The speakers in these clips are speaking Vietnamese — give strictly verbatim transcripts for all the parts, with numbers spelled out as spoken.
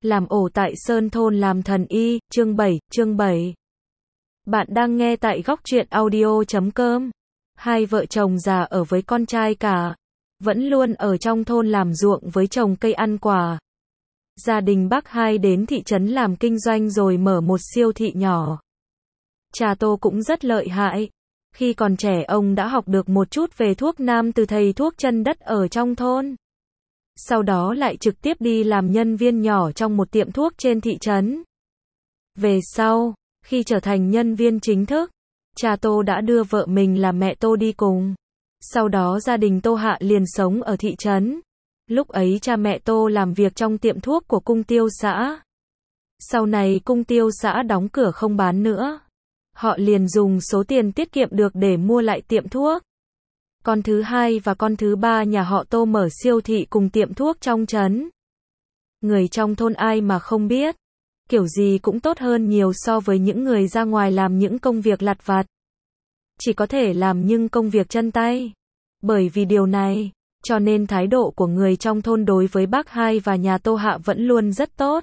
Làm ổ tại Sơn Thôn làm thần y, chương bảy, chương bảy. Bạn đang nghe tại góc truyện audio chấm com. Hai vợ chồng già ở với con trai cả, vẫn luôn ở trong thôn làm ruộng với trồng cây ăn quả. Gia đình bác hai đến thị trấn làm kinh doanh rồi mở một siêu thị nhỏ. Cha Tô cũng rất lợi hại. Khi còn trẻ ông đã học được một chút về thuốc nam từ thầy thuốc chân đất ở trong thôn. Sau đó lại trực tiếp đi làm nhân viên nhỏ trong một tiệm thuốc trên thị trấn. Về sau, khi trở thành nhân viên chính thức, cha Tô đã đưa vợ mình là mẹ Tô đi cùng. Sau đó gia đình Tô Hạ liền sống ở thị trấn. Lúc ấy cha mẹ Tô làm việc trong tiệm thuốc của cung tiêu xã. Sau này cung tiêu xã đóng cửa không bán nữa. Họ liền dùng số tiền tiết kiệm được để mua lại tiệm thuốc. Con thứ hai và con thứ ba nhà họ Tô mở siêu thị cùng tiệm thuốc trong trấn. Người trong thôn ai mà không biết, kiểu gì cũng tốt hơn nhiều so với những người ra ngoài làm những công việc lặt vặt. Chỉ có thể làm những công việc chân tay. Bởi vì điều này, cho nên thái độ của người trong thôn đối với bác hai và nhà Tô Hạ vẫn luôn rất tốt.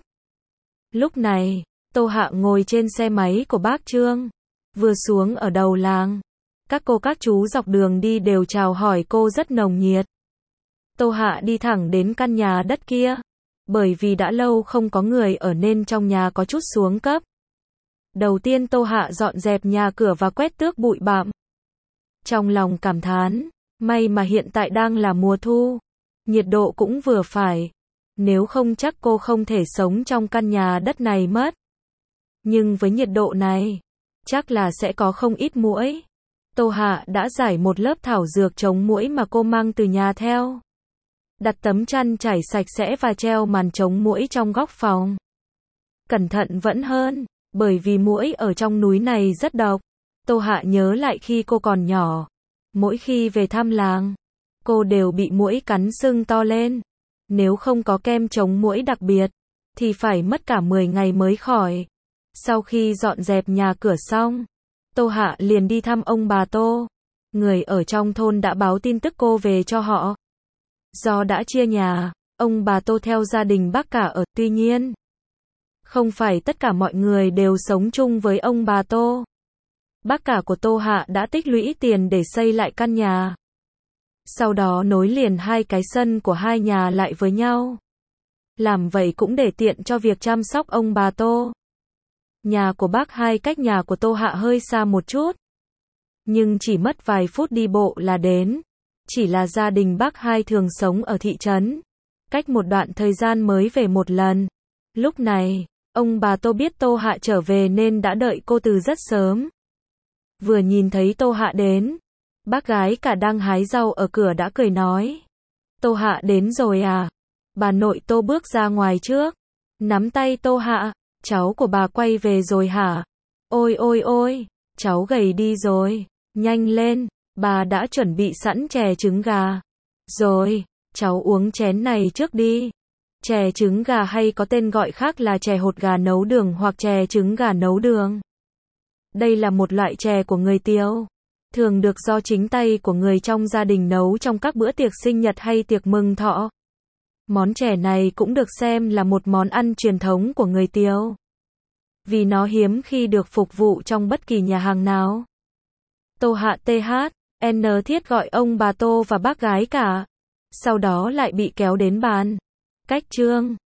Lúc này, Tô Hạ ngồi trên xe máy của bác Trương, vừa xuống ở đầu làng. Các cô các chú dọc đường đi đều chào hỏi cô rất nồng nhiệt. Tô Hạ đi thẳng đến căn nhà đất kia. Bởi vì đã lâu không có người ở nên trong nhà có chút xuống cấp. Đầu tiên Tô Hạ dọn dẹp nhà cửa và quét tước bụi bặm. Trong lòng cảm thán, may mà hiện tại đang là mùa thu. Nhiệt độ cũng vừa phải. Nếu không chắc cô không thể sống trong căn nhà đất này mất. Nhưng với nhiệt độ này, chắc là sẽ có không ít muỗi. Tô Hạ đã giải một lớp thảo dược chống muỗi mà cô mang từ nhà theo. Đặt tấm chăn trải sạch sẽ và treo màn chống muỗi trong góc phòng. Cẩn thận vẫn hơn, bởi vì muỗi ở trong núi này rất độc. Tô Hạ nhớ lại khi cô còn nhỏ. Mỗi khi về thăm làng, cô đều bị muỗi cắn sưng to lên. Nếu không có kem chống muỗi đặc biệt, thì phải mất cả mười ngày mới khỏi. Sau khi dọn dẹp nhà cửa xong, Tô Hạ liền đi thăm ông bà Tô. Người ở trong thôn đã báo tin tức cô về cho họ. Do đã chia nhà, ông bà Tô theo gia đình bác cả ở, tuy nhiên, không phải tất cả mọi người đều sống chung với ông bà Tô. Bác cả của Tô Hạ đã tích lũy tiền để xây lại căn nhà. Sau đó nối liền hai cái sân của hai nhà lại với nhau. Làm vậy cũng để tiện cho việc chăm sóc ông bà Tô. Nhà của bác hai cách nhà của Tô Hạ hơi xa một chút. Nhưng chỉ mất vài phút đi bộ là đến. Chỉ là gia đình bác hai thường sống ở thị trấn. Cách một đoạn thời gian mới về một lần. Lúc này, ông bà Tô biết Tô Hạ trở về nên đã đợi cô từ rất sớm. Vừa nhìn thấy Tô Hạ đến, bác gái cả đang hái rau ở cửa đã cười nói. Tô Hạ đến rồi à? Bà nội Tô bước ra ngoài trước. Nắm tay Tô Hạ. Cháu của bà quay về rồi hả? Ôi ôi ôi, cháu gầy đi rồi. Nhanh lên, bà đã chuẩn bị sẵn chè trứng gà. Rồi, cháu uống chén này trước đi. Chè trứng gà hay có tên gọi khác là chè hột gà nấu đường hoặc chè trứng gà nấu đường. Đây là một loại chè của người Tiếu. Thường được do chính tay của người trong gia đình nấu trong các bữa tiệc sinh nhật hay tiệc mừng thọ. Món chè này cũng được xem là một món ăn truyền thống của người Tiếu. Vì nó hiếm khi được phục vụ trong bất kỳ nhà hàng nào. Tô Hạ tê hát, en thiết gọi ông bà Tô và bác gái cả. Sau đó lại bị kéo đến bàn. Cách Trương,